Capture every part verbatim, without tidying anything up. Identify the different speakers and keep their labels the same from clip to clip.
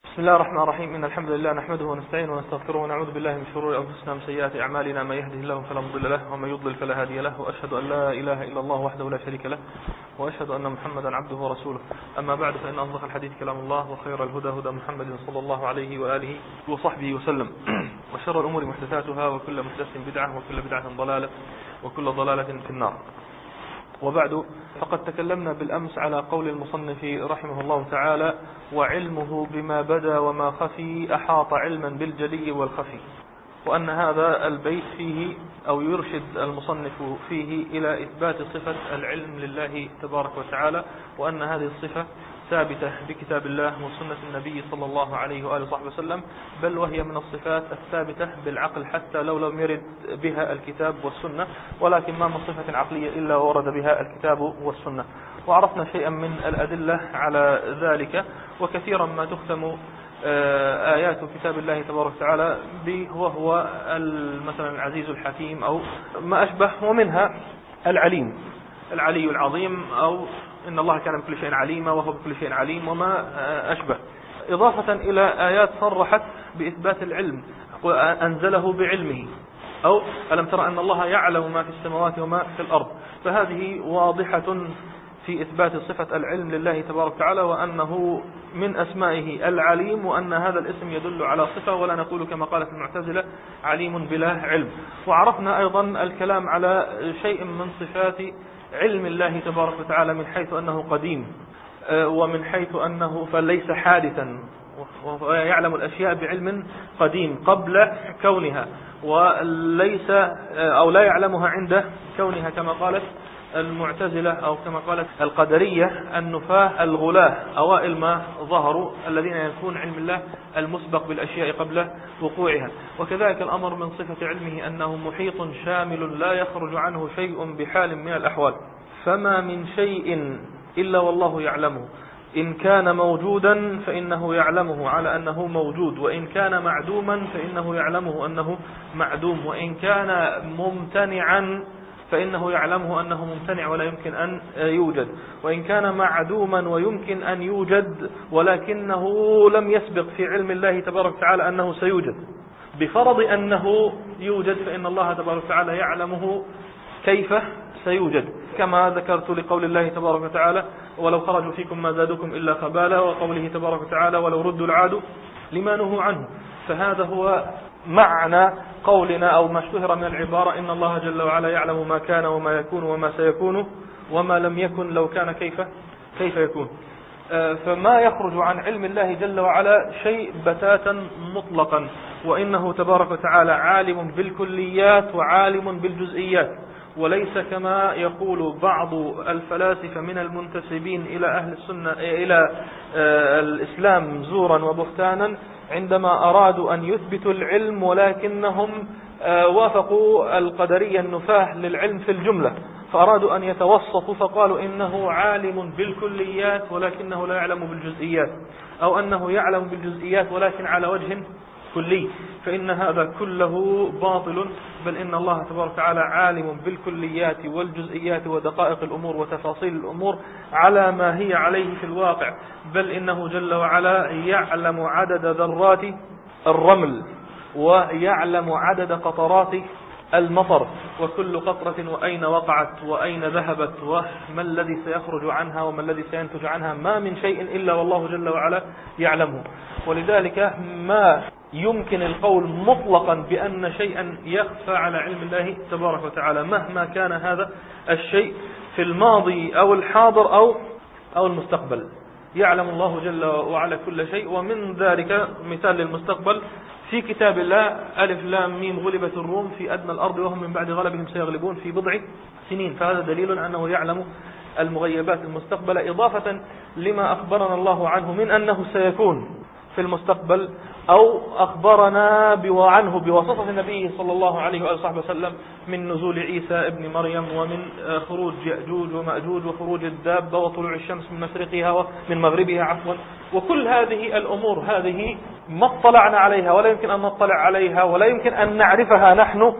Speaker 1: بسم الله الرحمن الرحيم. إن الحمد لله نحمده ونستعينه ونستغفره ونعوذ بالله من شرور أنفسنا ومن سيئات أعمالنا. من يهده الله فلا مضل له ومن يضلل فلا هادي له، وأشهد أن لا إله إلا الله وحده لا شريك له، وأشهد أن محمدا عبده ورسوله. أما بعد، فإن أصدق الحديث كلام الله، وخير الهدى هدى محمد صلى الله عليه وآله وصحبه وسلم، وشر الأمور محدثاتها، وكل محدثة بدعة، وكل بدعة ضلالة، وكل ضلالة في النار. وبعد، فقد تكلمنا بالأمس على قول المصنف رحمه الله تعالى: وعلمه بما بدا وما خفي أحاط علما بالجلي والخفي، وأن هذا البيت فيه أو يرشد المصنف فيه إلى إثبات صفة العلم لله تبارك وتعالى، وأن هذه الصفة ثابتة بكتاب الله وسنة النبي صلى الله عليه وآله وصحبه وسلم، بل وهي من الصفات الثابتة بالعقل حتى لو لم يرد بها الكتاب والسنة، ولكن ما من صفة عقلية إلا ورد بها الكتاب والسنة. وعرفنا شيئا من الأدلة على ذلك، وكثيرا ما تختم آيات كتاب الله تبارك وتعالى وهو مثلا العزيز الحكيم أو ما أشبه، ومنها العليم، العلي العظيم، أو إن الله كان بكل شيء عليما وهو بكل شيء عليم، وما أشبه، إضافة إلى آيات صرحت بإثبات العلم، أنزله بعلمه، أو ألم ترى أن الله يعلم ما في السماوات وما في الأرض. فهذه واضحة في إثبات صفة العلم لله تبارك وتعالى، وأنه من أسمائه العليم، وأن هذا الاسم يدل على صفة، ولا نقول كما قالت المعتزلة عليم بلا علم. وعرفنا أيضا الكلام على شيء من صفات علم الله تبارك وتعالى من حيث أنه قديم، ومن حيث أنه فليس حادثا، ويعلم الأشياء بعلم قديم قبل كونها، وليس أو لا يعلمها عند كونها، كما قالت المعتزلة أو كما قالت القدرية النفاة الغلاة أوائل ما ظهروا، الذين يكون علم الله المسبق بالأشياء قبل وقوعها. وكذلك الأمر من صفة علمه أنه محيط شامل لا يخرج عنه شيء بحال من الأحوال، فما من شيء إلا والله يعلمه، إن كان موجودا فإنه يعلمه على أنه موجود، وإن كان معدوما فإنه يعلمه أنه معدوم، وإن كان ممتنعا فإنه يعلمه أنه ممتنع ولا يمكن أن يوجد، وإن كان معدوما ويمكن أن يوجد ولكنه لم يسبق في علم الله تبارك وتعالى أنه سيوجد، بفرض أنه يوجد فإن الله تبارك وتعالى يعلمه كيف سيوجد، كما ذكرت لقول الله تبارك وتعالى: ولو خرجوا فيكم ما زادوكم إلا خبالا، وقوله تبارك وتعالى: ولو ردوا العادوا لما نهوا عنه. فهذا هو معنى قولنا أو ما اشتهر من العبارة: إن الله جل وعلا يعلم ما كان وما يكون وما سيكون وما لم يكن لو كان كيف كيف يكون. فما يخرج عن علم الله جل وعلا شيء بتاتا مطلقا، وإنه تبارك وتعالى عالم بالكليات وعالم بالجزئيات، وليس كما يقول بعض الفلاسفة من المنتسبين إلى أهل السنة إلى الإسلام زورا وبهتانا، عندما أرادوا أن يثبتوا العلم ولكنهم وافقوا القدرية النفاة للعلم في الجملة، فأرادوا أن يتوسطوا فقالوا إنه عالم بالكليات ولكنه لا يعلم بالجزئيات، أو أنه يعلم بالجزئيات ولكن على وجه كلي، فإن هذا كله باطل، بل إن الله تبارك وتعالى عالم بالكليات والجزئيات ودقائق الأمور وتفاصيل الأمور على ما هي عليه في الواقع، بل إنه جل وعلا يعلم عدد ذرات الرمل، ويعلم عدد قطرات المطر، وكل قطرة وأين وقعت وأين ذهبت وما الذي سيخرج عنها وما الذي سينتج عنها، ما من شيء إلا والله جل وعلا يعلمه. ولذلك ما يمكن القول مطلقا بأن شيئا يخفى على علم الله تبارك وتعالى، مهما كان هذا الشيء في الماضي أو الحاضر أو أو المستقبل، يعلم الله جل وعلا كل شيء. ومن ذلك مثال للمستقبل في كتاب الله: ألف لام ميم غلبت الروم في أدنى الأرض وهم من بعد غلبهم سيغلبون في بضع سنين. فهذا دليل أنه يعلم المغيبات المستقبل، إضافة لما أخبرنا الله عنه من أنه سيكون في المستقبل، أو أخبرنا عنه بواسطة النبي صلى الله عليه وآله وصحبه وسلم من نزول عيسى ابن مريم، ومن خروج يأجوج ومأجوج، وخروج الدابة، وطلوع الشمس من مشرقها ومن مغربها عفوا. وكل هذه الأمور هذه ما اطلعنا عليها ولا يمكن أن نطلع عليها ولا يمكن أن نعرفها نحن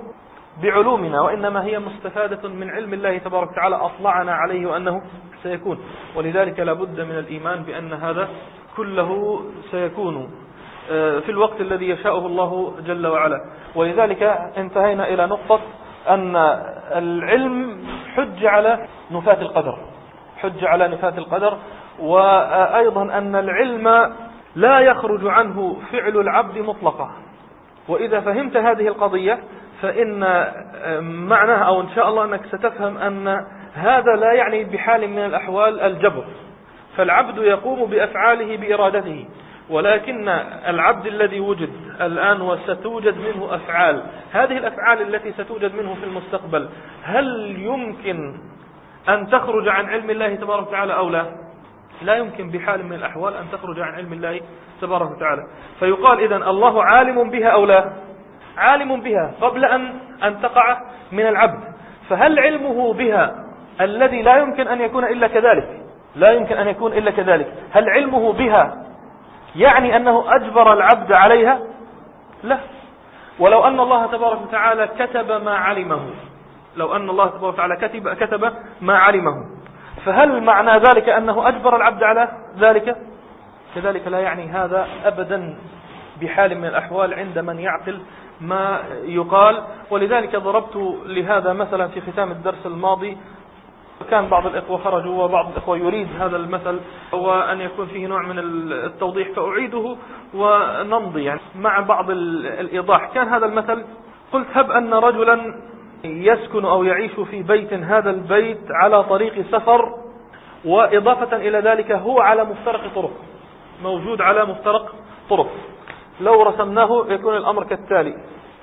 Speaker 1: بعلومنا، وإنما هي مستفادة من علم الله تبارك وتعالى أطلعنا عليه وأنه سيكون. ولذلك لابد من الإيمان بأن هذا كله سيكون في الوقت الذي يشاءه الله جل وعلا. ولذلك انتهينا إلى نقطة أن العلم حج على نفاة القدر، حج على نفاة القدر، وأيضا أن العلم لا يخرج عنه فعل العبد مطلقا. وإذا فهمت هذه القضية فإن معناها، أو إن شاء الله أنك ستفهم أن هذا لا يعني بحال من الأحوال الجبر، فالعبد يقوم بأفعاله بإرادته، ولكن العبد الذي وجد الآن وستوجد منه أفعال، هذه الأفعال التي ستوجد منه في المستقبل هل يمكن أن تخرج عن علم الله تبارك وتعالى أو لا؟ لا يمكن بحال من الأحوال أن تخرج عن علم الله تبارك وتعالى. فيقال إذن الله عالم بها أو لا؟ عالم بها قبل أن أن تقع من العبد. فهل علمه بها الذي لا يمكن أن يكون إلا كذلك، لا يمكن أن يكون إلا كذلك، هل علمه بها يعني أنه أجبر العبد عليها؟ لا. ولو أن الله تبارك وتعالى كتب ما علمه، لو أن الله تبارك وتعالى كتب, كتب ما علمه، فهل معنى ذلك أنه أجبر العبد على ذلك؟ كذلك لا يعني هذا أبدا بحال من الأحوال عند من يعقل ما يقال. ولذلك ضربت لهذا مثلا في ختام الدرس الماضي، كان بعض الإخوة خرجوا وبعض الإخوة يريد هذا المثل وأن يكون فيه نوع من التوضيح، فأعيده ونمضي يعني مع بعض الإيضاح. كان هذا المثل، قلت هب أن رجلا يسكن أو يعيش في بيت، هذا البيت على طريق سفر، وإضافة إلى ذلك هو على مفترق طرق، موجود على مفترق طرق. لو رسمناه يكون الأمر كالتالي: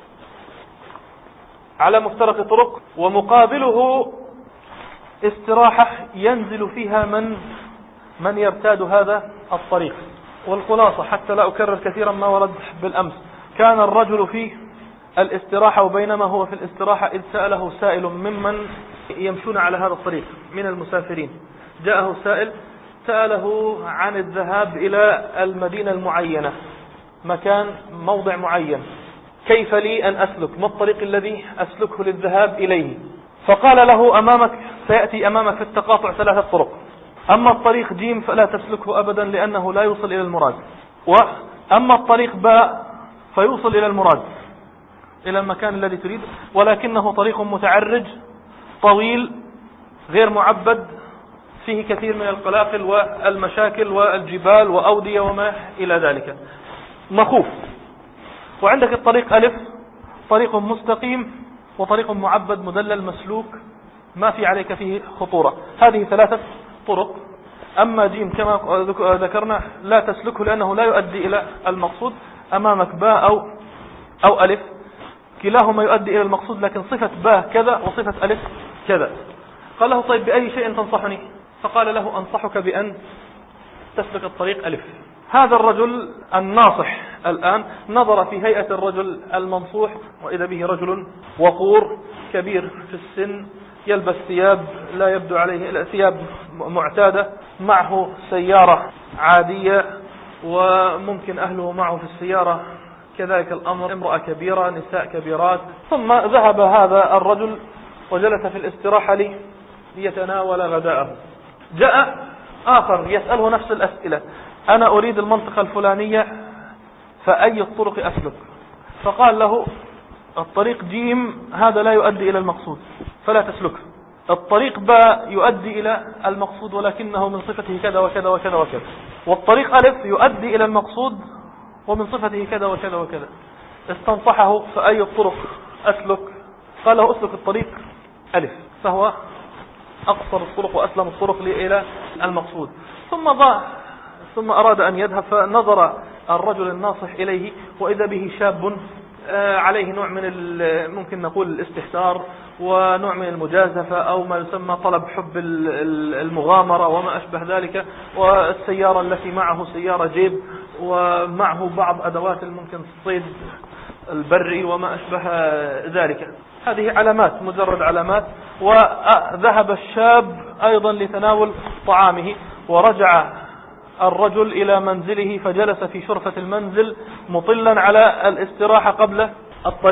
Speaker 1: على مفترق طرق، ومقابله استراحة ينزل فيها من من يرتاد هذا الطريق. والخلاصة حتى لا أكرر كثيرا ما ورد بالأمس، كان الرجل في الاستراحة، وبينما هو في الاستراحة إذ سأله سائل ممن يمشون على هذا الطريق من المسافرين، جاءه سائل سأله عن الذهاب إلى المدينة المعينة، مكان موضع معين، كيف لي أن أسلك، ما الطريق الذي أسلكه للذهاب إليه؟ فقال له: أمامك سيأتي أمامك في التقاطع ثلاثة طرق، أما الطريق جيم فلا تسلكه أبدا لأنه لا يوصل إلى المراد، وأما الطريق باء فيوصل إلى المراد، إلى المكان الذي تريد، ولكنه طريق متعرج طويل غير معبد، فيه كثير من القلاقل والمشاكل والجبال وأودية وما إلى ذلك، مخوف. وعندك الطريق ألف، طريق مستقيم وطريق معبد مدلل مسلوك ما في عليك فيه خطورة. هذه ثلاثة طرق. أما جيم كما ذكرنا لا تسلكه لأنه لا يؤدي إلى المقصود. أمامك باء أو أو ألف، كلاهما يؤدي إلى المقصود، لكن صفة باء كذا وصفة ألف كذا. قال له: طيب بأي شيء تنصحني؟ فقال له: أنصحك بأن تسلك الطريق ألف. هذا الرجل الناصح الآن نظر في هيئة الرجل المنصوح، وإذا به رجل وقور كبير في السن، يلبس ثياب لا يبدو عليه ثياب معتادة، معه سيارة عادية، وممكن أهله معه في السيارة كذلك الأمر، امرأة كبيرة، نساء كبيرات. ثم ذهب هذا الرجل وجلس في الاستراحة ليتناول غداءه. جاء آخر يسأله نفس الأسئلة: أنا أريد المنطقة الفلانية، فأي الطرق أسلك؟ فقال له: الطريق جيم هذا لا يؤدي إلى المقصود فلا تسلكه، الطريق باء يؤدي إلى المقصود ولكنه من صفته كذا وكذا وكذا وكذا، والطريق ألف يؤدي إلى المقصود ومن صفته كذا وكذا وكذا. استنصحه: فأي الطرق أسلك؟ قال له: أسلك الطريق ألف، فهو أقصر الطرق وأسلم الطرق إلى المقصود. ثم ضاع ثم أراد أن يذهب، فنظر الرجل الناصح إليه وإذا به شاب عليه نوع من ممكن نقول الاستهتار ونوع من المجازفة أو ما يسمى طلب حب المغامرة وما أشبه ذلك، والسيارة التي معه سيارة جيب ومعه بعض أدوات الممكن الصيد البري وما أشبه ذلك. هذه علامات، مجرد علامات. وذهب الشاب أيضا لتناول طعامه، ورجع الرجل إلى منزله فجلس في شرفة المنزل مطلا على الاستراحة قبل الطريق.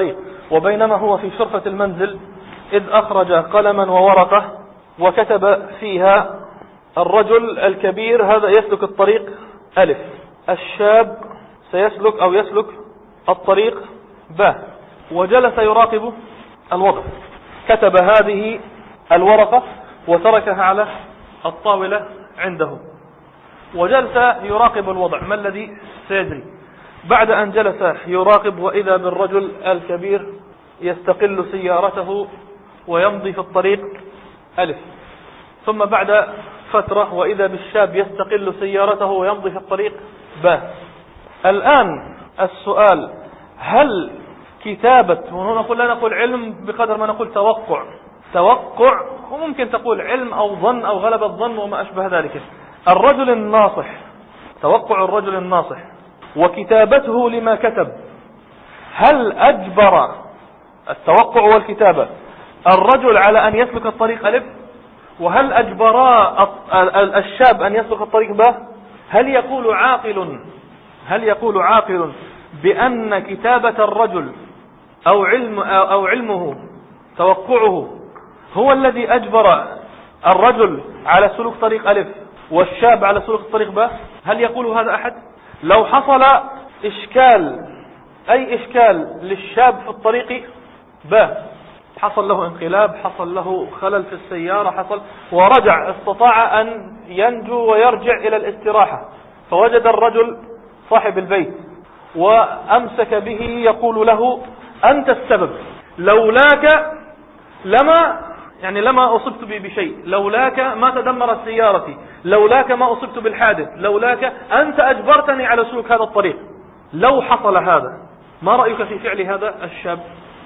Speaker 1: وبينما هو في شرفة المنزل إذ أخرج قلما وورقة وكتب فيها: الرجل الكبير هذا يسلك الطريق ألف، الشاب سيسلك أو يسلك الطريق باء. وجلس يراقب الوضع، كتب هذه الورقة وتركها على الطاولة عنده، وجلس يراقب الوضع ما الذي سيجري. بعد أن جلس يراقب وإذا بالرجل الكبير يستقل سيارته ويمضي في الطريق ألف، ثم بعد فترة وإذا بالشاب يستقل سيارته ويمضي في الطريق باء. الآن السؤال: هل كتابة، وهنا نقول لا نقول علم بقدر ما نقول توقع، توقع وممكن تقول علم أو ظن أو غلب الظن وما أشبه ذلك، الرجل الناصح، توقع الرجل الناصح وكتابته لما كتب، هل أجبر التوقع والكتابة الرجل على أن يسلك الطريق ألف؟ وهل أجبرا الشاب أن يسلك الطريق باء؟ هل يقول عاقل هل يقول عاقل بأن كتابة الرجل أو علم أو علمه توقعه هو الذي أجبر الرجل على سلوك طريق ألف والشاب على سلوك الطريق باء؟ هل يقول هذا أحد؟ لو حصل إشكال، أي إشكال للشاب في الطريق باء، حصل له انقلاب، حصل له خلل في السيارة، حصل ورجع، استطاع أن ينجو ويرجع إلى الاستراحة، فوجد الرجل صاحب البيت وأمسك به يقول له: أنت السبب، لولاك لما يعني لما أصبت بشيء، لولاك ما تدمرت سيارتي، لولاك ما أصبت بالحادث، لولاك أنت أجبرتني على سلوك هذا الطريق. لو حصل هذا، ما رأيك في فعل هذا الشاب؟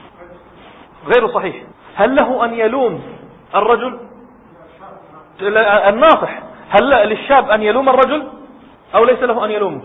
Speaker 1: غير صحيح. هل له أن يلوم الرجل الناصح؟ هل للشاب أن يلوم الرجل أو ليس له أن يلومه؟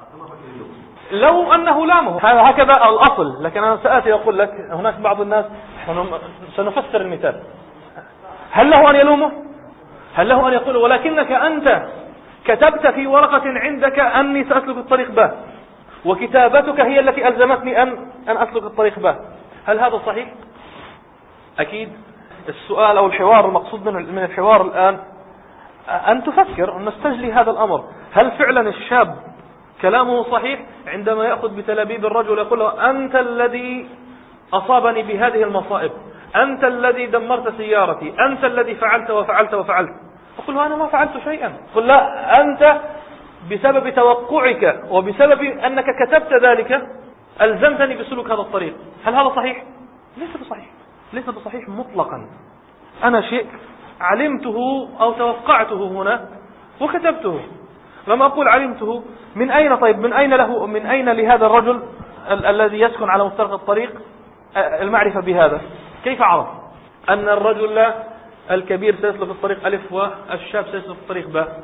Speaker 1: لو أنه لامه، هكذا الأصل. لكن أنا سآتي أقول لك هناك بعض الناس، سنفسر المثال. هل له أن يلومه؟ هل له أن يقول: ولكنك أنت كتبت في ورقة عندك أني سأسلك الطريق باء، وكتابتك هي التي ألزمتني أن أن أسلك الطريق باء. هل هذا صحيح؟ أكيد. السؤال أو الحوار المقصود من الحوار الآن أن تفكر، أن نستجلي هذا الأمر. هل فعلا الشاب كلامه صحيح عندما يأخذ بتلابيب الرجل يقول له: أنت الذي أصابني بهذه المصائب، أنت الذي دمرت سيارتي، أنت الذي فعلت وفعلت وفعلت. أقول له: أنا ما فعلت شيئا. قل: لا، أنت بسبب توقعك وبسبب أنك كتبت ذلك ألزمتني بسلوك هذا الطريق. هل هذا صحيح؟ ليس بصحيح، ليس بصحيح مطلقا. أنا شيء علمته أو توقعته هنا وكتبته. لما أقول علمته، من أين طيب من أين له من أين لهذا الرجل ال الذي يسكن على مفترق الطريق المعرفة بهذا؟ كيف عرف أن الرجل الكبير سيسلك الطريق ألف والشاب سيسلك الطريق باء؟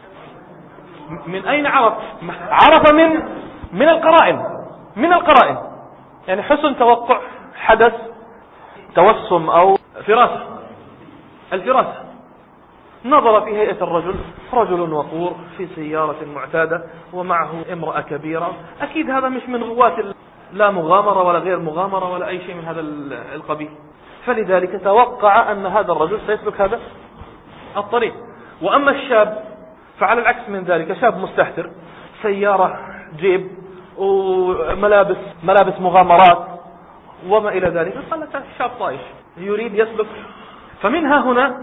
Speaker 1: من أين عرف؟ عرف من من القرائن، من القرائن. يعني حسن توقع حدث توسم أو فراسة. الفراسة نظر في هيئة الرجل، رجل وقور في سيارة معتادة ومعه امرأة كبيرة، أكيد هذا مش من رواة لا مغامرة ولا غير مغامرة ولا أي شيء من هذا القبيل، فلذلك توقع أن هذا الرجل سيسلك هذا الطريق. وأما الشاب فعلى العكس من ذلك، شاب مستهتر، سيارة جيب وملابس ملابس مغامرات وما إلى ذلك، قال لك شاب طايش يريد يسلك. فمنها هنا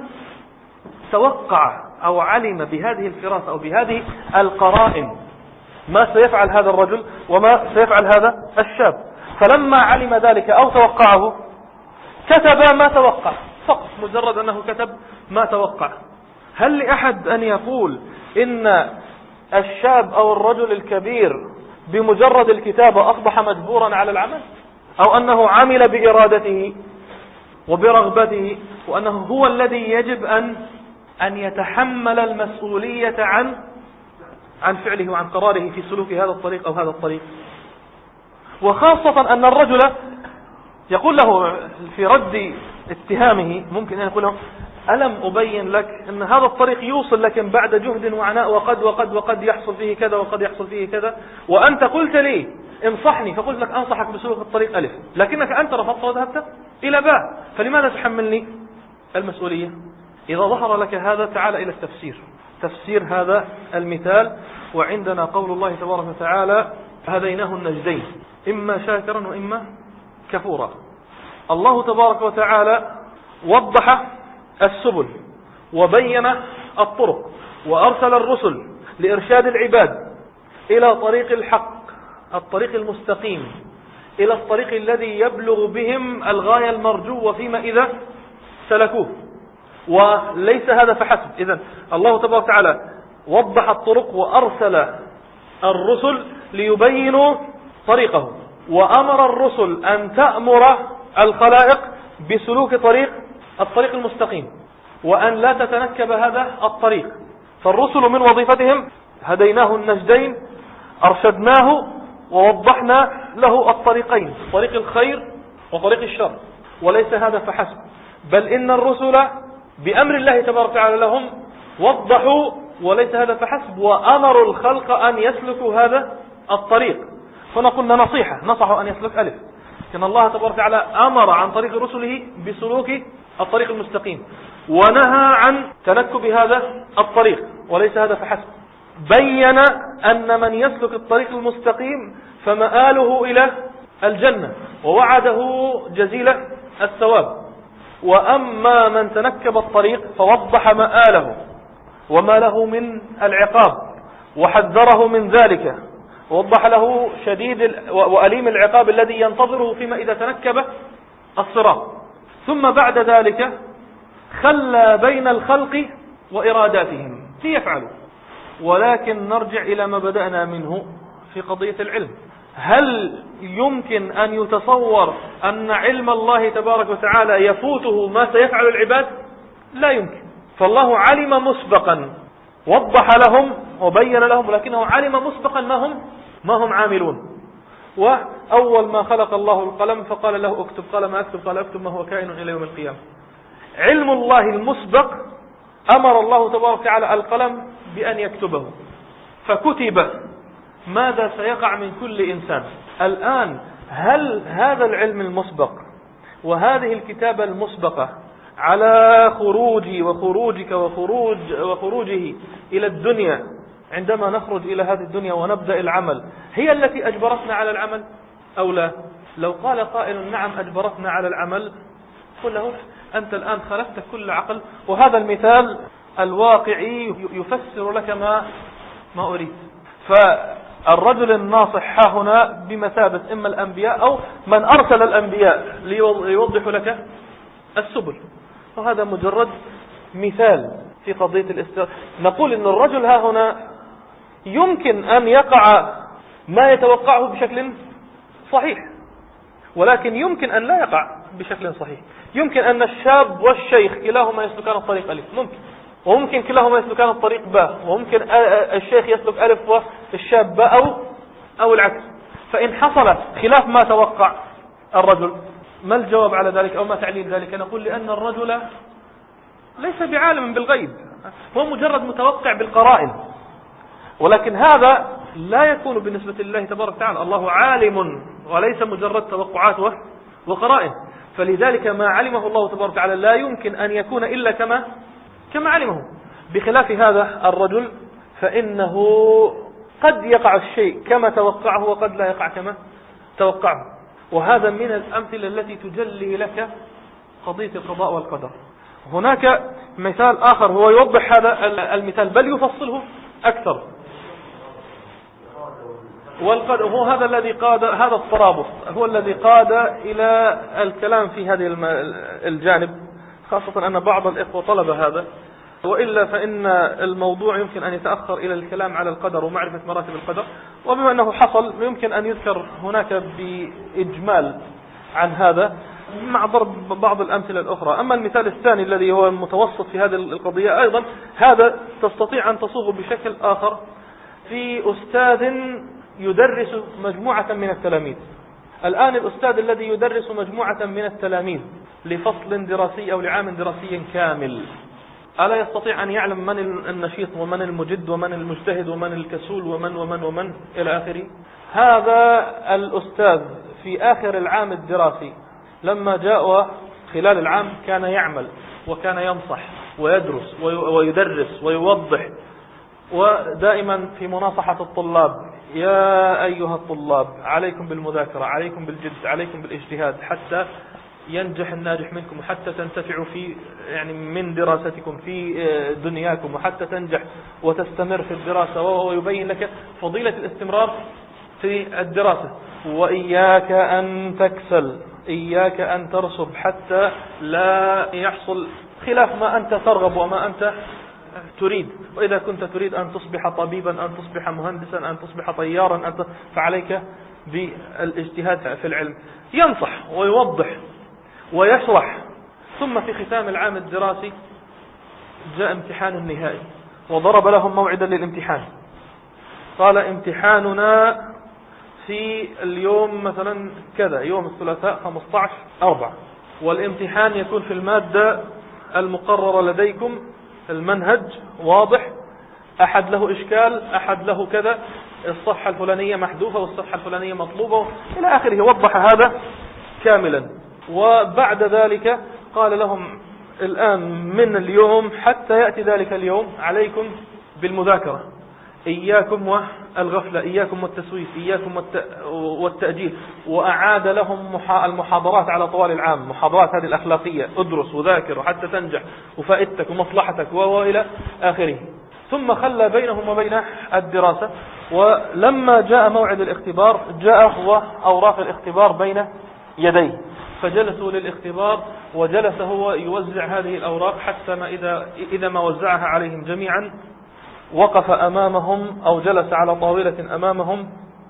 Speaker 1: توقع أو علم بهذه الفراسة أو بهذه القرائن ما سيفعل هذا الرجل وما سيفعل هذا الشاب، فلما علم ذلك أو توقعه كتب ما توقع فقط، مجرد أنه كتب ما توقع. هل لأحد أن يقول إن الشاب أو الرجل الكبير بمجرد الكتابة أصبح مجبورا على العمل، أو أنه عمل بإرادته وبرغبته، وأنه هو الذي يجب أن أن يتحمل المسؤولية عن عن فعله وعن قراره في سلوك هذا الطريق أو هذا الطريق؟ وخاصة أن الرجل يقول له في رد اتهامه، ممكن أن يقول له: ألم أبين لك أن هذا الطريق يوصل لكن بعد جهد وعناء، وقد وقد وقد يحصل فيه كذا وقد يحصل فيه كذا، وأنت قلت لي انصحني، فقلت لك أنصحك بسلوك الطريق ألف، لكنك أنت رفضت وذهبت إلى باء، فلماذا تحملني المسؤولية؟ إذا ظهر لك هذا تعال إلى التفسير، تفسير هذا المثال. وعندنا قول الله تبارك وتعالى هديناه النجدين إما شاكرا وإما كفورا. الله تبارك وتعالى وضح السبل وبين الطرق وأرسل الرسل لإرشاد العباد إلى طريق الحق، الطريق المستقيم، إلى الطريق الذي يبلغ بهم الغاية المرجوة فيما إذا سلكوه. وليس هذا فحسب، إذن الله تبارك وتعالى وضح الطرق وأرسل الرسل ليبينوا طريقه، وأمر الرسل أن تأمر الخلائق بسلوك طريق الطريق المستقيم، وأن لا تتنكب هذا الطريق. فالرسل من وظيفتهم هديناه النجدين، أرشدناه ووضحنا له الطريقين، طريق الخير وطريق الشر. وليس هذا فحسب، بل إن الرسل بأمر الله تبارك وتعالى لهم وضحوا، وليس هذا فحسب، وأمروا الخلق أن يسلكوا هذا الطريق. هنا قلنا نصيحة، نصحوا أن يسلك ألف، كان الله تبارك وتعالى أمر عن طريق رسله بسلوك الطريق المستقيم، ونهى عن تنكب هذا الطريق، وليس هذا فحسب. بين أن من يسلك الطريق المستقيم فمآله إلى الجنة، ووعده جزيل الثواب. وأما من تنكب الطريق فوضح مآله وما له من العقاب، وحذره من ذلك، ووضح له شديد وأليم العقاب الذي ينتظره فيما إذا تنكب الصراط. ثم بعد ذلك خلى بين الخلق وإراداتهم ليفعلوا. ولكن نرجع إلى ما بدأنا منه في قضية العلم. هل يمكن أن يتصور أن علم الله تبارك وتعالى يفوته ما سيفعل العباد؟ لا يمكن. فالله علم مسبقا، وضح لهم وبين لهم، ولكنه علم مسبقا ما هم ما هم عاملون. وأول ما خلق الله القلم فقال له اكتب، قال ما اكتب، قال اكتب ما هو كائن إلى يوم القيامة. علم الله المسبق أمر الله تبارك وتعالى القلم بأن يكتبه، فكتب ماذا سيقع من كل إنسان. الآن هل هذا العلم المسبق وهذه الكتابة المسبقة على خروجي وخروجك وخروج وخروجه إلى الدنيا، عندما نخرج إلى هذه الدنيا ونبدأ العمل، هي التي أجبرتنا على العمل أو لا؟ لو قال قائل نعم أجبرتنا على العمل، قل له أنت الآن خلفت كل عقل. وهذا المثال الواقعي يفسر لك ما ما أريد. فالرجل الناصح ها هنا بمثابة إما الأنبياء أو من أرسل الأنبياء ليوضح لك السبل. وهذا مجرد مثال في قضية الاستغاثة. نقول إن الرجل ها هنا يمكن أن يقع ما يتوقعه بشكل صحيح، ولكن يمكن أن لا يقع بشكل صحيح. يمكن أن الشاب والشيخ كلاهما يسلكان الطريق ألف، ممكن، وممكن كلاهما يسلكان الطريق باء، وممكن الشيخ يسلك ألف والشاب باء، أو أو العكس. فإن حصل خلاف ما توقع الرجل، ما الجواب على ذلك أو ما تعليل ذلك؟ نقول لأن الرجل ليس بعالم بالغيب، هو مجرد متوقع بالقرائن. ولكن هذا لا يكون بالنسبة لله تبارك وتعالى، الله عالم وليس مجرد توقعات وقرائن. فلذلك ما علمه الله تبارك وتعالى لا يمكن أن يكون إلا كما كما علمه. بخلاف هذا الرجل فإنه قد يقع الشيء كما توقعه وقد لا يقع كما توقعه. وهذا من الأمثلة التي تجلي لك قضية القضاء والقدر. هناك مثال آخر هو يوضح هذا المثال بل يفصله أكثر. والقدر هو هذا الذي قاد، هذا الترابط هو الذي قاد إلى الكلام في هذه الجانب، خاصة أن بعض الإخوة طلب هذا، وإلا فإن الموضوع يمكن أن يتأخر إلى الكلام على القدر ومعرفة مراتب القدر. وبما أنه حصل يمكن أن يذكر هناك بإجمال عن هذا مع ضرب بعض الأمثلة الأخرى. أما المثال الثاني الذي هو المتوسط في هذه القضية أيضا، هذا تستطيع أن تصوغ بشكل آخر في أستاذ يدرس مجموعة من التلاميذ. الآن الأستاذ الذي يدرس مجموعة من التلاميذ لفصل دراسي أو لعام دراسي كامل، ألا يستطيع أن يعلم من النشيط ومن المجد ومن المجتهد ومن الكسول ومن ومن ومن إلى آخره؟ هذا الأستاذ في آخر العام الدراسي لما جاء خلال العام كان يعمل وكان ينصح ويدرس ويدرس ويوضح، ودائما في مناصحة الطلاب: يا أيها الطلاب عليكم بالمذاكرة، عليكم بالجد، عليكم بالاجتهاد حتى ينجح الناجح منكم، وحتى تنتفعوا في يعني من دراستكم في دنياكم، وحتى تنجح وتستمر في الدراسة. وهو يبين لك فضيلة الاستمرار في الدراسة. وإياك أن تكسل، إياك أن ترسب حتى لا يحصل خلاف ما أنت ترغب وما أنت تريد. وإذا كنت تريد أن تصبح طبيبا، أن تصبح مهندسا، أن تصبح طيارا، أن فعليك بالاجتهاد في العلم. ينصح ويوضح ويشرح. ثم في ختام العام الدراسي جاء امتحان النهائي، وضرب لهم موعدا للامتحان. قال: امتحاننا في اليوم مثلا كذا، يوم الثلاثاء خمسة عشر أربعة، والامتحان يكون في المادة المقررة لديكم، المنهج واضح، أحد له إشكال، أحد له كذا، الصفحة الفلانية محذوفة والصفحة الفلانية مطلوبة إلى آخره. وضح هذا كاملا. وبعد ذلك قال لهم: الآن من اليوم حتى يأتي ذلك اليوم عليكم بالمذاكرة، إياكم والغفلة، إياكم والتسويف، إياكم والتأجيل. وأعاد لهم المحاضرات على طوال العام، محاضرات هذه الأخلاقية: ادرس وذاكر حتى تنجح وفائدتك ومصلحتك وإلى آخره. ثم خلى بينهم وبين الدراسة. ولما جاء موعد الاختبار جاء هو أوراق الاختبار بين يديه، فجلسوا للاختبار، وجلس هو يوزع هذه الأوراق حتى ما إذا, إذا ما وزعها عليهم جميعا وقف أمامهم أو جلس على طاولة أمامهم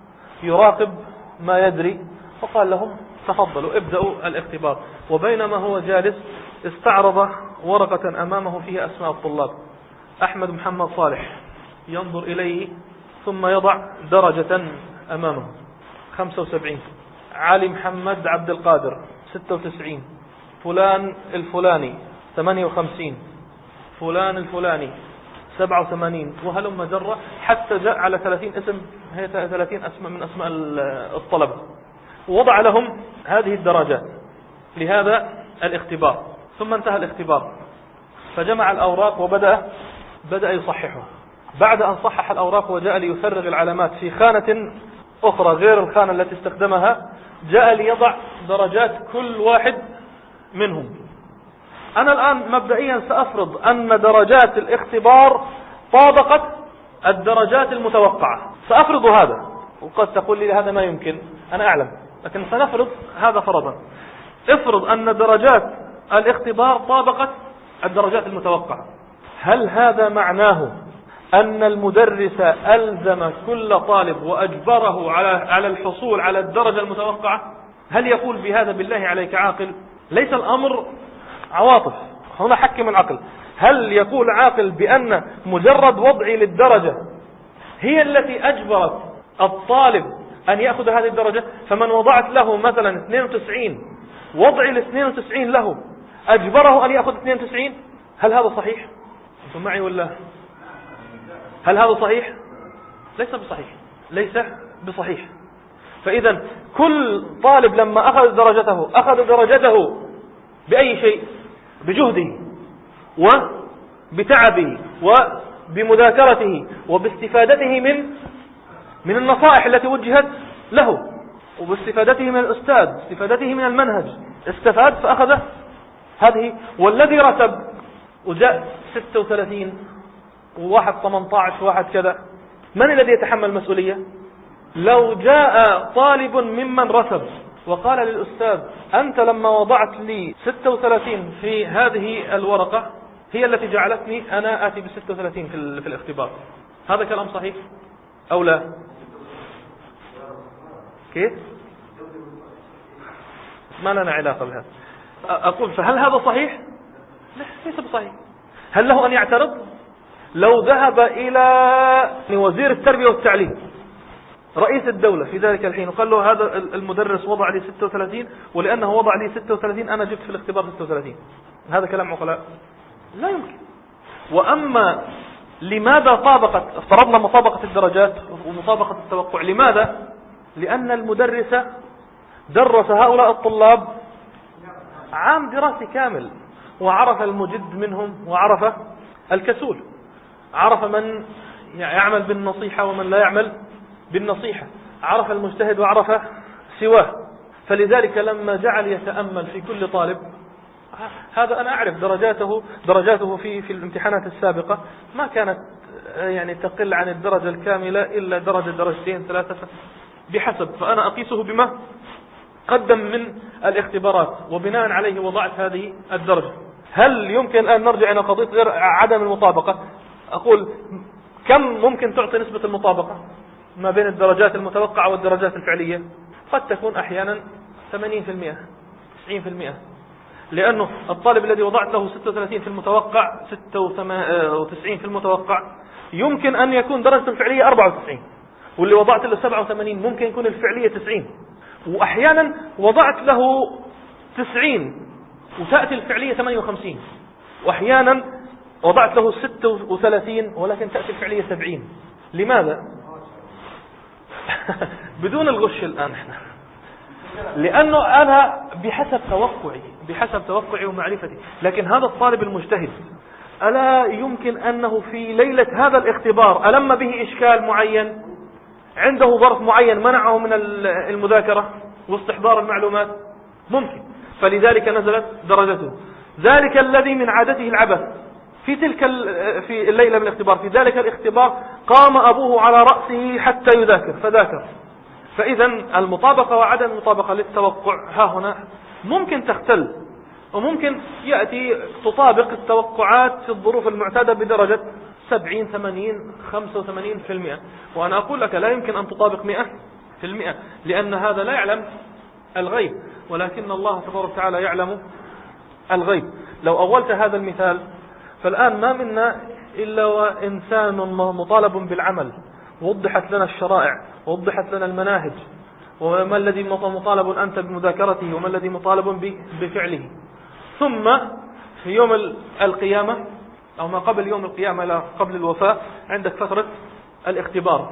Speaker 1: يراقب ما يدري، فقال لهم: تفضلوا ابدأوا الاختبار. وبينما هو جالس استعرض ورقة أمامه فيها أسماء الطلاب: أحمد محمد صالح، ينظر إليه ثم يضع درجة أمامه خمسة وسبعين، علي محمد عبد القادر ستة وتسعين، فلان الفلاني ثمانية وخمسين، فلان الفلاني سبعة وثمانين، وهلم جرة حتى جاء على ثلاثين اسم، هي ثلاثين اسم من أسماء الطلبة. ووضع لهم هذه الدرجات لهذا الاختبار. ثم انتهى الاختبار، فجمع الأوراق وبدأ بدأ يصححه. بعد أن صحح الأوراق وجاء ليفرغ العلامات في خانة أخرى غير الخانة التي استخدمها، جاء ليضع درجات كل واحد منهم. أنا الآن مبدئيا سأفرض أن درجات الاختبار طابقت الدرجات المتوقعة، سأفرض هذا. وقد تقول لي هذا ما يمكن، أنا أعلم، لكن سنفرض هذا فرضا. افرض أن درجات الاختبار طابقت الدرجات المتوقعة. هل هذا معناه أن المدرس ألزم كل طالب وأجبره على على الحصول على الدرجة المتوقعة؟ هل يقول بهذا بالله عليك عاقل؟ ليس الأمر عواطف، هنا حكم العقل. هل يقول عاقل بأن مجرد وضعي للدرجة هي التي أجبرت الطالب أن يأخذ هذه الدرجة؟ فمن وضعت له مثلا اثنين وتسعين، وضعي ل اثنين وتسعين له أجبره أن يأخذ اثنين وتسعين؟ هل هذا صحيح؟ أنتم معي ولا؟ هل هذا صحيح؟ ليس بصحيح، ليس بصحيح. فإذا كل طالب لما أخذ درجته أخذ درجته بأي شيء؟ بجهده وبتعبه وبمذاكرته وباستفادته من من النصائح التي وجهت له، وباستفادته من الأستاذ، استفادته من المنهج. استفاد فأخذ هذه. والذي رتب وجاء ستة وثلاثين وواحد ثمانية عشر واحد كذا، من الذي يتحمل المسؤولية؟ لو جاء طالب ممن رتب وقال للأستاذ: أنت لما وضعت لي ستة وثلاثين في هذه الورقة هي التي جعلتني أنا آتي ب ستة وثلاثين في, في الاختبار، هذا كلام صحيح أو لا؟ كيف؟ ما لنا علاقة بهذا. أقول فهل هذا صحيح؟ لا، ليس بصحيح. هل له أن يعترض؟ لو ذهب إلى وزير التربية والتعليم رئيس الدولة في ذلك الحين وقال له: هذا المدرس وضع لي ستة وثلاثين، ولأنه وضع لي ستة وثلاثين أنا جبت في الاختبار ستة وثلاثين، هذا كلام عقلاء؟ لا يمكن. وأما لماذا طابقت، افترضنا مطابقة الدرجات ومطابقة التوقع، لماذا؟ لأن المدرس درس هؤلاء الطلاب عام دراسي كامل، وعرف المجد منهم وعرف الكسول، عرف من يعمل بالنصيحة ومن لا يعمل بالنصيحة، عرف المجتهد وعرف سواه. فلذلك لما جعل يتأمل في كل طالب، هذا أنا أعرف درجاته درجاته في في الامتحانات السابقة ما كانت يعني تقل عن الدرجة الكاملة إلا درجة درجتين ثلاثة بحسب، فأنا أقيسه بما قدم من الاختبارات وبناء عليه وضعت هذه الدرجة. هل يمكن أن نرجع إلى قضية غير عدم المطابقة؟ أقول كم ممكن تعطي نسبة المطابقة ما بين الدرجات المتوقعة والدرجات الفعلية؟ قد تكون أحيانا ثمانين بالمئة تسعين بالمئة، لأنه الطالب الذي وضعت له ستة وثلاثين في المتوقع ستة وتسعين في المتوقع يمكن أن يكون درجة الفعلية أربعة وتسعين، واللي وضعت له سبعة وثمانين ممكن يكون الفعلية تسعين، وأحيانا وضعت له تسعين وتأتي الفعلية ثمانية وخمسين، وأحيانا وضعت له ستة وثلاثين ولكن تأتي الفعلية سبعين. لماذا؟ بدون الغش الآن احنا، لأنه أنا بحسب توقعي بحسب توقعي ومعرفتي. لكن هذا الطالب المجتهد ألا يمكن أنه في ليلة هذا الاختبار ألم به إشكال معين، عنده ظرف معين منعه من المذاكرة واستحضار المعلومات؟ ممكن، فلذلك نزلت درجته. ذلك الذي من عادته العبث في تلك في الليلة من الاختبار، في ذلك الاختبار قام أبوه على رأسه حتى يذاكر فذاكر. فإذا المطابقة وعدم المطابقة للتوقع ها هنا ممكن تختل، وممكن يأتي تطابق التوقعات في الظروف المعتادة بدرجة سبعين ثمانين خمسة وثمانين في المئة، وأنا أقول لك لا يمكن أن تطابق مئة في المئة، لأن هذا لا يعلم الغيب، ولكن الله تبارك وتعالى يعلم الغيب. لو أولت هذا المثال، فالآن ما منا إلا وإنسان مطالب بالعمل، وضحت لنا الشرائع ووضحت لنا المناهج، وما الذي مطالب أنت بمذاكرته وما الذي مطالب بفعله. ثم في يوم القيامة أو ما قبل يوم القيامة قبل الوفاة عندك فترة الاختبار،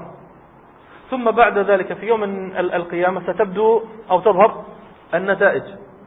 Speaker 1: ثم بعد ذلك في يوم القيامة ستبدو أو تظهر النتائج،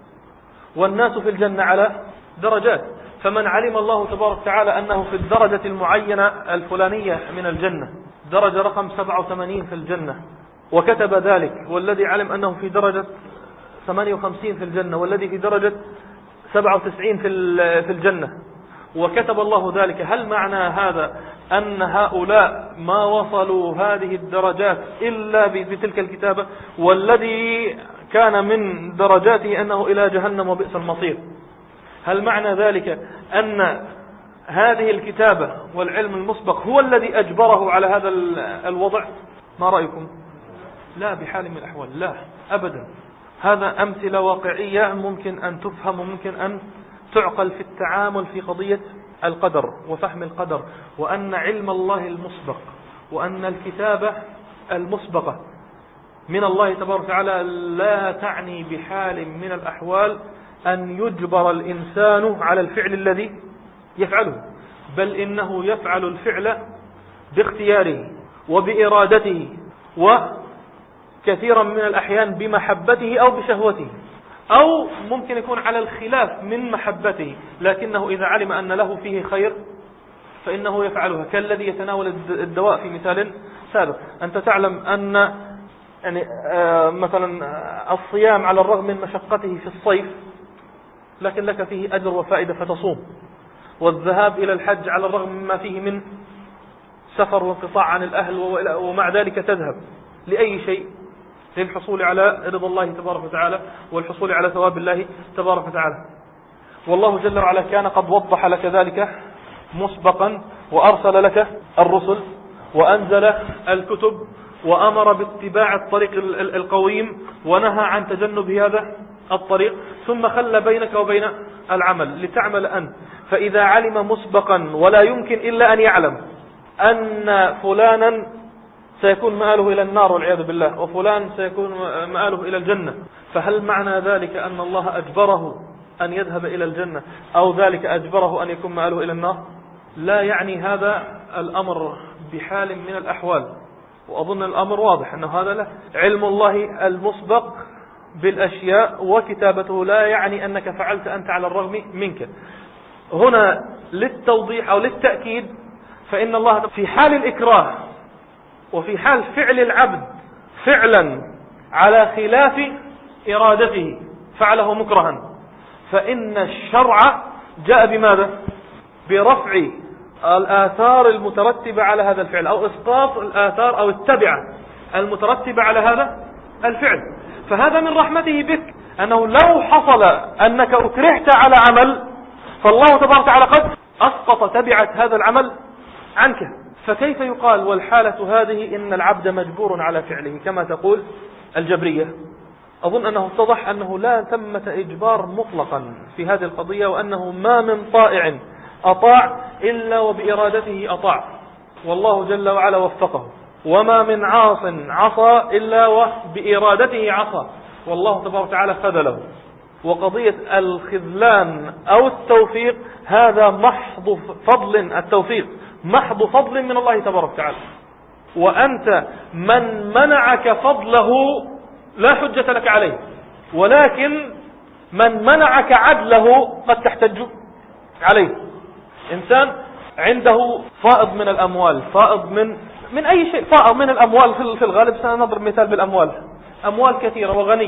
Speaker 1: والناس في الجنة على درجات. فمن علم الله تبارك وتعالى أنه في الدرجة المعينة الفلانية من الجنة درجة رقم سبعة وثمانين في الجنة وكتب ذلك، والذي علم أنه في درجة ثمانية وخمسين في الجنة، والذي في درجة سبعة وتسعين في الجنة وكتب الله ذلك، هل معنى هذا أن هؤلاء ما وصلوا هذه الدرجات إلا بتلك الكتابة؟ والذي كان من درجاته أنه إلى جهنم وبئس المصير، هل معنى ذلك أن هذه الكتابة والعلم المسبق هو الذي أجبره على هذا الوضع؟ ما رأيكم؟ لا بحال من الأحوال، لا أبدا. هذا أمثلة واقعية ممكن أن تفهم وممكن أن تعقل في التعامل في قضية القدر وفهم القدر، وأن علم الله المسبق وأن الكتابة المسبقة من الله تبارك وتعالى لا تعني بحال من الأحوال أن يجبر الإنسان على الفعل الذي يفعله، بل إنه يفعل الفعل باختياره وبإرادته، وكثيرا من الأحيان بمحبته أو بشهوته، أو ممكن يكون على الخلاف من محبته، لكنه إذا علم أن له فيه خير فإنه يفعلها، كالذي يتناول الدواء في مثال سابق. أنت تعلم أن يعني آه مثلا الصيام على الرغم من مشقته في الصيف لكن لك فيه أجر وفائدة فتصوم، والذهاب إلى الحج على الرغم مما فيه من سفر وانقطاع عن الأهل ومع ذلك تذهب لأي شيء؟ للحصول على رضا الله تبارك وتعالى والحصول على ثواب الله تبارك وتعالى. والله جل وعلا كان قد وضح لك ذلك مسبقا، وأرسل لك الرسل وأنزل الكتب وأمر باتباع الطريق القويم ونهى عن تجنب هذا الطريق، ثم خلى بينك وبين العمل لتعمل أنت. فإذا علم مسبقا ولا يمكن إلا أن يعلم أن فلانا سيكون مآله إلى النار والعياذ بالله، وفلان سيكون مآله إلى الجنة، فهل معنى ذلك أن الله أجبره أن يذهب إلى الجنة أو ذلك أجبره أن يكون مآله إلى النار؟ لا يعني هذا الأمر بحال من الأحوال، وأظن الأمر واضح أنه هذا لا علم الله المسبق بالأشياء وكتابته لا يعني أنك فعلت أنت على الرغم منك. هنا للتوضيح أو للتأكيد، فإن الله في حال الإكراه وفي حال فعل العبد فعلا على خلاف إرادته فعله مكرها، فإن الشرع جاء بماذا؟ برفع الآثار المترتبة على هذا الفعل، أو إسقاط الآثار أو التبعة المترتبة على هذا الفعل. فهذا من رحمته بك، أنه لو حصل أنك أكرهت على عمل فالله تبارك وتعالى قد أسقط تبعة هذا العمل عنك. فكيف يقال والحالة هذه إن العبد مجبور على فعله كما تقول الجبرية؟ أظن أنه اتضح أنه لا ثمة إجبار مطلقا في هذه القضية، وأنه ما من طائع أطاع إلا وبإرادته أطاع والله جل وعلا وفقه، وما من عاص عصى إلا وبإرادته عصى والله تبارك وتعالى خذله. وقضية الخذلان أو التوفيق هذا محض فضل، التوفيق محض فضل من الله تبارك وتعالى، وأنت من منعك فضله لا حجة لك عليه، ولكن من منعك عدله قد تحتج عليه. إنسان عنده فائض من الأموال، فائض من من أي شيء، فائض من الأموال في الغالب، سنضرب مثال بالأموال، أموال كثيرة وغني،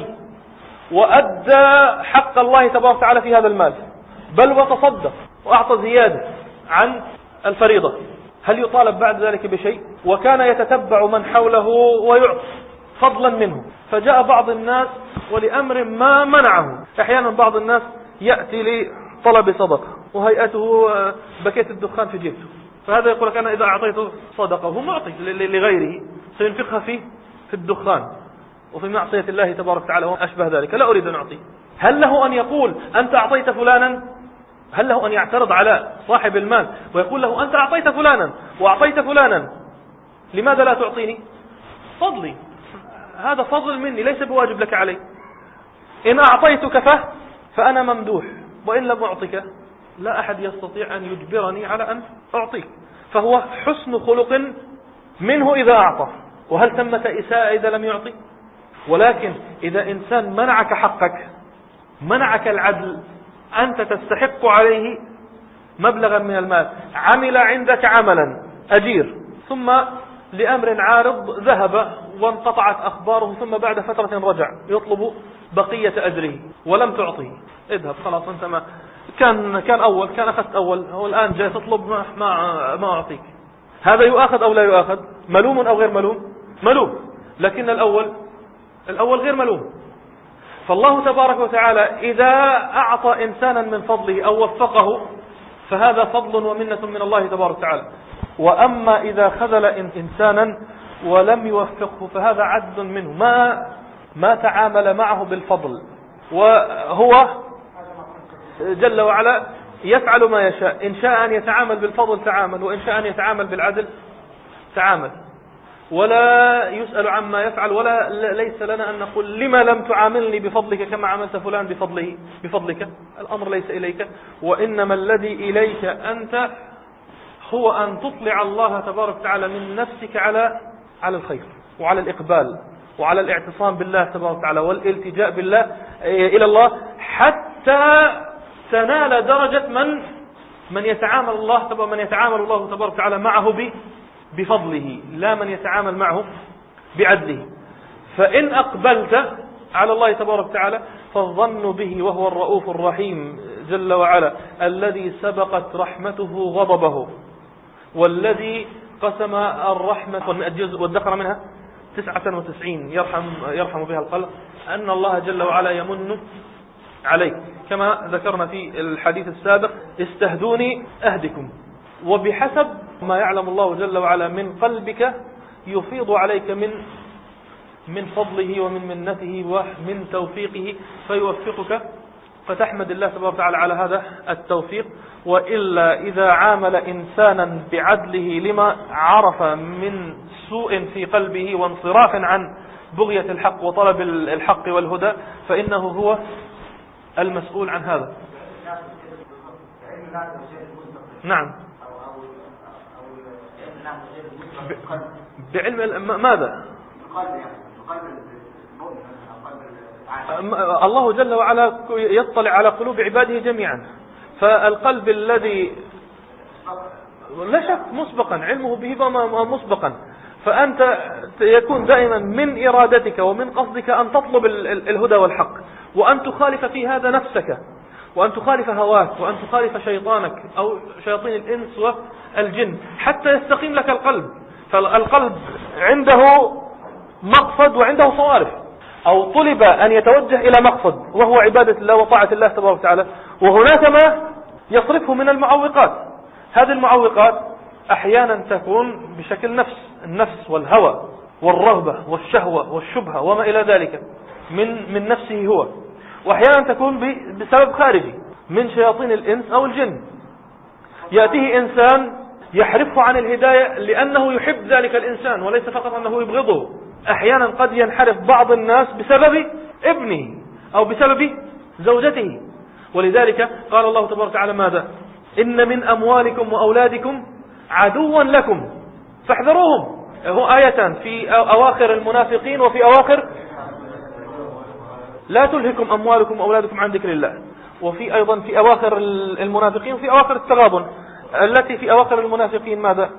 Speaker 1: وأدى حق الله تبارك وتعالى في هذا المال، بل وتصدق وأعطى زيادة عن الفريضة، هل يطالب بعد ذلك بشيء؟ وكان يتتبع من حوله ويعطي فضلا منه. فجاء بعض الناس ولأمر ما منعه، أحيانا بعض الناس يأتي لطلب صدقة وهيئته بكيت الدخان في جيبته، فهذا يقول لك أنا إذا أعطيته صدقة هو معطي لغيره سينفقها فيه في الدخان وفي معصية الله تبارك وتعالى وأشبه ذلك، لا أريد أن أعطي. هل له أن يقول أنت أعطيت فلانا؟ هل له أن يعترض على صاحب المال ويقول له أنت أعطيت فلانا وأعطيت فلانا لماذا لا تعطيني؟ فضلي، هذا فضل مني ليس بواجب لك علي. إن أعطيتك فه فأنا ممدوح، وإن لم أعطك لا أحد يستطيع أن يجبرني على أن أعطيك. فهو حسن خلق منه إذا أعطى، وهل ثمة إساءة إذا لم يعطي؟ ولكن إذا إنسان منعك حقك، منعك العدل، أنت تستحق عليه مبلغا من المال، عمل عندك عملا أجير، ثم لأمر عارض ذهب وانقطعت أخباره، ثم بعد فترة رجع يطلب بقية أجره ولم تعطيه، اذهب خلاص أنت ما كان كان أول كان أخذت أول، هو الآن جاي تطلب ما ما, ما أعطيك. هذا يؤخذ أو لا يؤخذ؟ ملوم أو غير ملوم؟ ملوم. لكن الأول الأول غير ملوم. فالله تبارك وتعالى إذا أعطى إنسانا من فضله أو وفقه فهذا فضل ومنة من الله تبارك وتعالى. وأما إذا خذل إنسانا ولم يوفقه فهذا عدل منه، ما ما تعامل معه بالفضل، وهو جل وعلا يفعل ما يشاء، إن شاء أن يتعامل بالفضل تعامل، وإن شاء أن يتعامل بالعدل تعامل، ولا يسأل عما يفعل، ولا ليس لنا أن نقول لما لم تعاملني بفضلك كما عملت فلان بفضله بفضلك. الأمر ليس إليك، وإنما الذي إليك أنت هو أن تطلع الله تبارك وتعالى من نفسك على على الخير وعلى الإقبال وعلى الاعتصام بالله تبارك وتعالى والالتجاء بالله إلى الله، حتى تنال درجة من من يتعامل الله من يتعامل الله تبارك وتعالى معه بفضله، لا من يتعامل معه بعدله. فإن أقبلت على الله تبارك وتعالى فالظن به، وهو الرؤوف الرحيم جل وعلا، الذي سبقت رحمته غضبه، والذي قسم الرحمة والذكر منها تسعة وتسعين يرحم يرحم بها الخلق، أن الله جل وعلا يمن عليك كما ذكرنا في الحديث السابق: استهدوني أهدكم. وبحسب ما يعلم الله جل وعلا من قلبك يفيض عليك من من فضله ومن منته ومن توفيقه فيوفقك، فتحمد الله تبارك وتعالى على هذا التوفيق. وإلا إذا عامل إنسانا بعدله لما عرف من سوء في قلبه وانصراف عن بغية الحق وطلب الحق والهدى فإنه هو المسؤول عن هذا. نعم. بعلم ماذا؟ الله جل وعلا يطلع على قلوب عباده جميعا، فالقلب الذي لا شك مسبقا علمه به مسبقا، فأنت يكون دائما من إرادتك ومن قصدك أن تطلب الهدى والحق، وأن تخالف في هذا نفسك، وأن تخالف هواك، وأن تخالف شيطانك أو شياطين الإنس والجن حتى يستقيم لك القلب. فالقلب عنده مقصد وعنده صوارف، أو طلب أن يتوجه إلى مقصد وهو عبادة الله وطاعة الله تبارك وتعالى، وهناك ما يصرفه من المعوقات. هذه المعوقات أحيانا تكون بشكل نفس النفس والهوى والرغبة والشهوة والشبهة وما إلى ذلك من من نفسه هو، وأحيانا تكون بسبب خارجي من شياطين الإنس أو الجن. يأتيه إنسان يحرفه عن الهداية لأنه يحب ذلك الإنسان وليس فقط أنه يبغضه. أحيانا قد ينحرف بعض الناس بسبب ابنه أو بسبب زوجته، ولذلك قال الله تبارك وتعالى ماذا؟ إن من أموالكم وأولادكم عدوا لكم فاحذروهم. هو آيتان في أواخر المنافقين وفي أواخر لا تلهكم أموالكم وأولادكم عن ذكر الله، وفي أيضا في أواخر المنافقين وفي أواخر التغابن. التي في أواخر المنافقين ماذا؟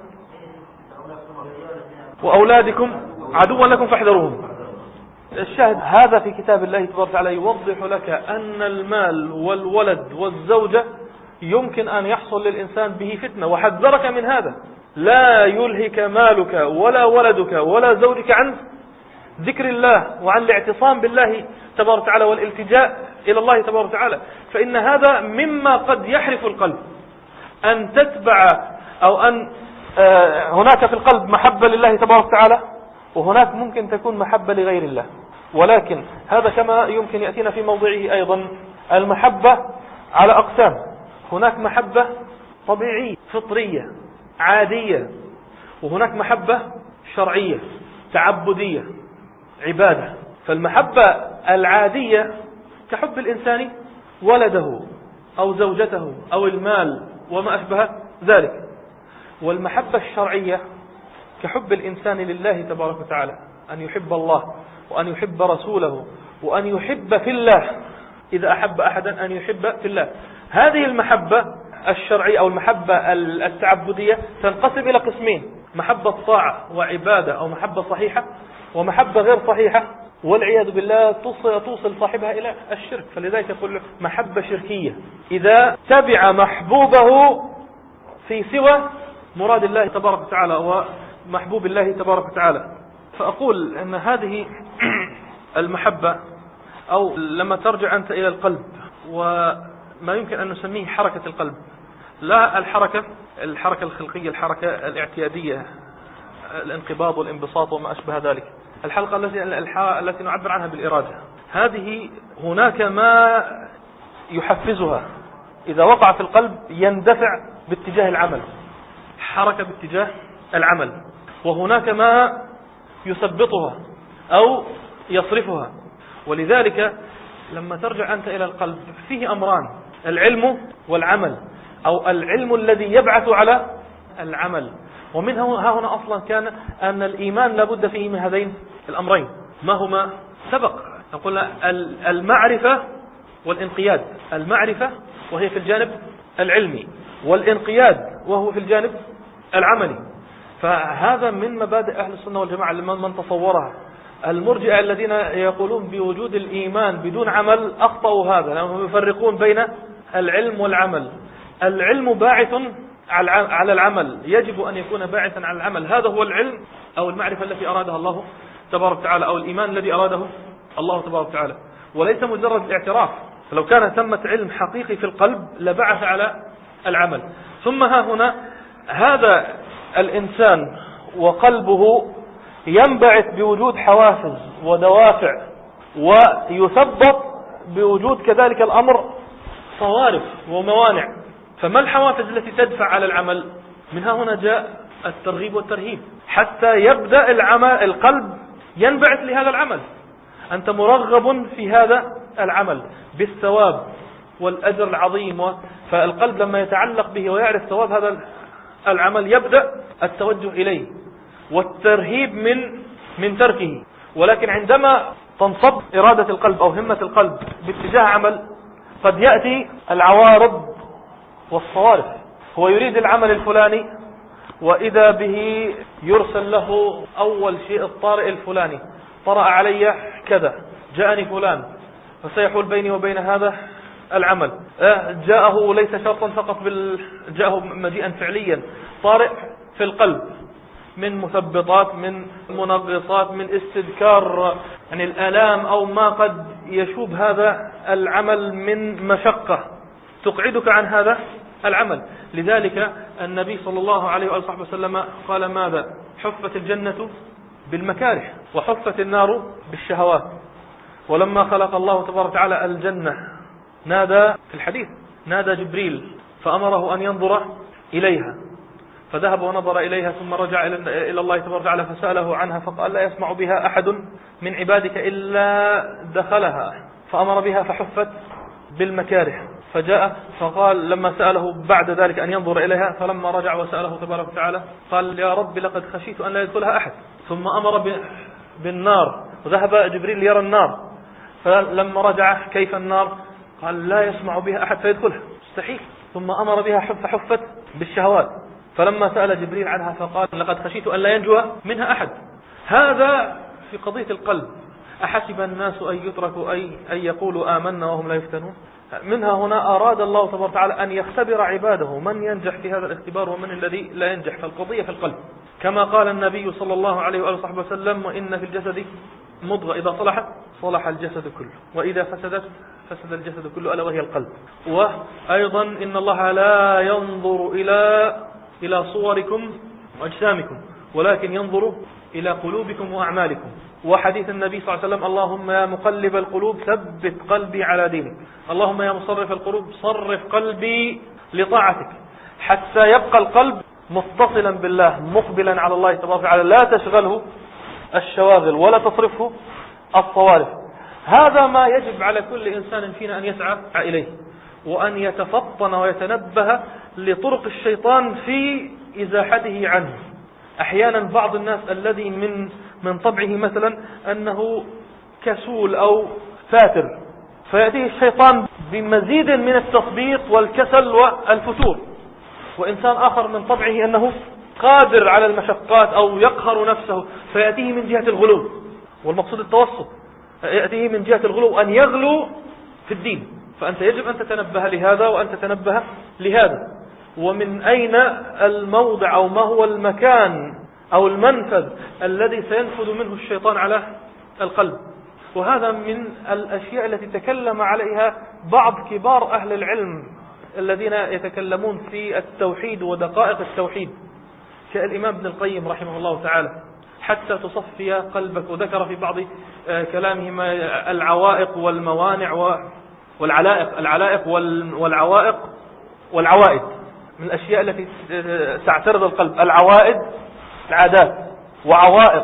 Speaker 1: وأولادكم عدوا لكم فاحذروهم. الشاهد هذا في كتاب الله تبارك وتعالى يوضح لك أن المال والولد والزوجة يمكن أن يحصل للإنسان به فتنة، وحذرك من هذا. لا يلهك مالك ولا ولدك ولا زوجك عن ذكر الله وعن الاعتصام بالله تبارك وتعالى والالتجاء إلى الله تبارك وتعالى، فإن هذا مما قد يحرف القلب. أن تتبع أو أن هناك في القلب محبة لله تبارك وتعالى، وهناك ممكن تكون محبة لغير الله، ولكن هذا كما يمكن يأتينا في موضعه أيضا. المحبة على أقسام، هناك محبة طبيعية فطرية عادية، وهناك محبة شرعية تعبدية عبادة. فالمحبة العادية كحب الإنسان ولده أو زوجته أو المال وما أشبه ذلك، والمحبة الشرعية كحب الإنسان لله تبارك وتعالى، أن يحب الله وأن يحب رسوله وأن يحب في الله، إذا أحب أحدا أن يحب في الله. هذه المحبة الشرعية أو المحبة التعبدية تنقسم إلى قسمين: محبة طاعة وعبادة أو محبة صحيحة، ومحبة غير صحيحة والعياذ بالله توصل, توصل صاحبها إلى الشرك. فلذلك يقول محبة شركية إذا تبع محبوبه في سوى مراد الله تبارك وتعالى ومحبوب الله تبارك وتعالى. فأقول أن هذه المحبة، أو لما ترجع أنت إلى القلب وما يمكن أن نسميه حركة القلب، لا الحركة الحركة الخلقية، الحركة الاعتيادية، الانقباض والانبساط وما أشبه ذلك، الحلقة التي التي نعبر عنها بالإرادة، هذه هناك ما يحفزها إذا وقع في القلب يندفع باتجاه العمل، حركة باتجاه العمل، وهناك ما يثبطها أو يصرفها. ولذلك لما ترجع أنت إلى القلب فيه أمران: العلم والعمل، أو العلم الذي يبعث على العمل. ومن ها هنا أصلا كان أن الإيمان لابد فيه من هذين الأمرين. ما هما؟ سبق نقول المعرفة والانقياد. المعرفة وهي في الجانب العلمي، والانقياد وهو في الجانب العملي. فهذا من مبادئ أهل السنة والجماعة من تصورها. المرجئة الذين يقولون بوجود الإيمان بدون عمل أخطأوا هذا، لأنهم يفرقون بين العلم والعمل. العلم باعث على العمل، يجب أن يكون باعثا على العمل. هذا هو العلم أو المعرفة التي أرادها الله تبارك وتعالى، أو الإيمان الذي أراده الله تبارك وتعالى، وليس مجرد الاعتراف. فلو كان ثمة علم حقيقي في القلب لبعث على العمل. ثم ها هنا هذا الإنسان وقلبه ينبعث بوجود حوافز ودوافع، ويثبط بوجود كذلك الأمر صوارف وموانع. فما الحوافز التي تدفع على العمل؟ من ها هنا جاء الترغيب والترهيب، حتى يبدأ العمل القلب ينبعث لهذا العمل. أنت مرغب في هذا العمل بالثواب والأجر العظيم، فالقلب لما يتعلق به ويعرف ثواب هذا العمل يبدأ التوجه إليه والترهيب من من تركه. ولكن عندما تنصب إرادة القلب أو همة القلب باتجاه عمل قد يأتي العوارض والصوارف. هو يريد العمل الفلاني وإذا به يرسل له أول شيء الطارئ الفلاني، طرأ علي كذا، جاءني فلان فسيحول بيني وبين هذا العمل. جاءه ليس شرطا فقط بال... جاءه مجيئا فعليا، طارئ في القلب من مثبطات، من منغصات، من استذكار يعني الآلام أو ما قد يشوب هذا العمل من مشقة تقعدك عن هذا العمل. لذلك النبي صلى الله عليه وآله وسلم قال ماذا؟ حفت الجنة بالمكاره وحفت النار بالشهوات. ولما خلق الله تبارك وتعالى الجنة نادى في الحديث، نادى جبريل فأمره أن ينظر إليها، فذهب ونظر إليها ثم رجع إلى الله تبارك وتعالى فسأله عنها فقال لا يسمع بها أحد من عبادك إلا دخلها، فأمر بها فحفت بالمكاره. فجاء فقال لما سأله بعد ذلك أن ينظر إليها، فلما رجع وسأله تبارك وتعالى قال يا رب لقد خشيت أن لا يدخلها أحد. ثم أمر بالنار وذهب جبريل ليرى النار، فلما رجع كيف النار؟ قال لا يسمع بها أحد فيدخلها، مستحيل. ثم أمر بها فحفت بالشهوات، فلما سأل جبريل عنها فقال لقد خشيت أن لا ينجو منها أحد. هذا في قضية القلب. أحسب الناس أن يتركوا أي أن يقولوا آمنا وهم لا يفتنون؟ منها هنا أراد الله تبارك وتعالى أن يختبر عباده من ينجح في هذا الاختبار ومن الذي لا ينجح. فالقضية في القلب، كما قال النبي صلى الله عليه وآله وصحبه وسلم وإن في الجسد مضغة إذا صلحت صلح الجسد كله وإذا فسدت فسد الجسد كله ألا وهي القلب. وأيضا إن الله لا ينظر إلى إلى صوركم وأجسامكم ولكن ينظر إلى قلوبكم وأعمالكم. وحديث النبي صلى الله عليه وسلم اللهم يا مقلب القلوب ثبت قلبي على دينك، اللهم يا مصرف القلوب صرف قلبي لطاعتك، حتى يبقى القلب متصلا بالله مقبلا على الله تبارك وتعالى، لا تشغله الشواغل ولا تصرفه الصوارف. هذا ما يجب على كل إنسان فينا أن يسعى إليه، وأن يتفطن ويتنبه لطرق الشيطان في إزاحته عنه. أحيانا بعض الناس الذي من من طبعه مثلا أنه كسول أو فاتر، فيأتيه الشيطان بمزيد من التثبيط والكسل والفتور. وإنسان آخر من طبعه أنه قادر على المشقات أو يقهر نفسه، فيأتيه من جهة الغلو، والمقصود التوسط، يأتيه من جهة الغلو أن يغلو في الدين. فأنت يجب أن تتنبه لهذا وأن تتنبه لهذا. ومن أين الموضع أو ما هو المكان أو المنفذ الذي سينفذ منه الشيطان على القلب. وهذا من الأشياء التي تكلم عليها بعض كبار أهل العلم الذين يتكلمون في التوحيد ودقائق التوحيد، كالإمام ابن القيم رحمه الله تعالى، حتى تصفي قلبك. وذكر في بعض كلامه العوائق والموانع والعلائق العلائق والعوائق والعوائد، من الأشياء التي تعترض القلب. العوائد العادات، وعوائق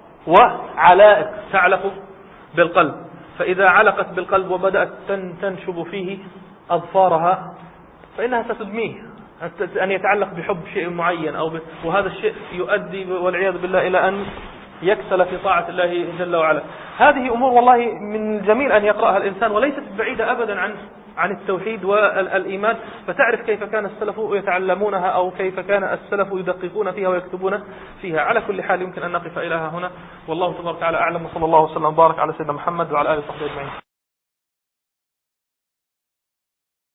Speaker 1: وعلائق تعلق بالقلب. فإذا علقت بالقلب وبدأت تنشب فيه أظفارها فإنها ستدميه، أن يتعلق بحب شيء معين أو ب... وهذا الشيء يؤدي والعياذ بالله إلى أن يكسل في طاعة الله جل وعلا. هذه أمور والله من الجميل أن يقرأها الإنسان، وليست بعيدة أبدا عن عن التوحيد والإيمان، فتعرف كيف كان السلف يتعلمونها أو كيف كان السلف يدققون فيها ويكتبون فيها. على كل حال يمكن أن نقف إلى هنا، والله تبارك وتعالى أعلم، وصلى الله وسلم وبارك على سيدنا محمد وعلى آله وصحبه أجمعين.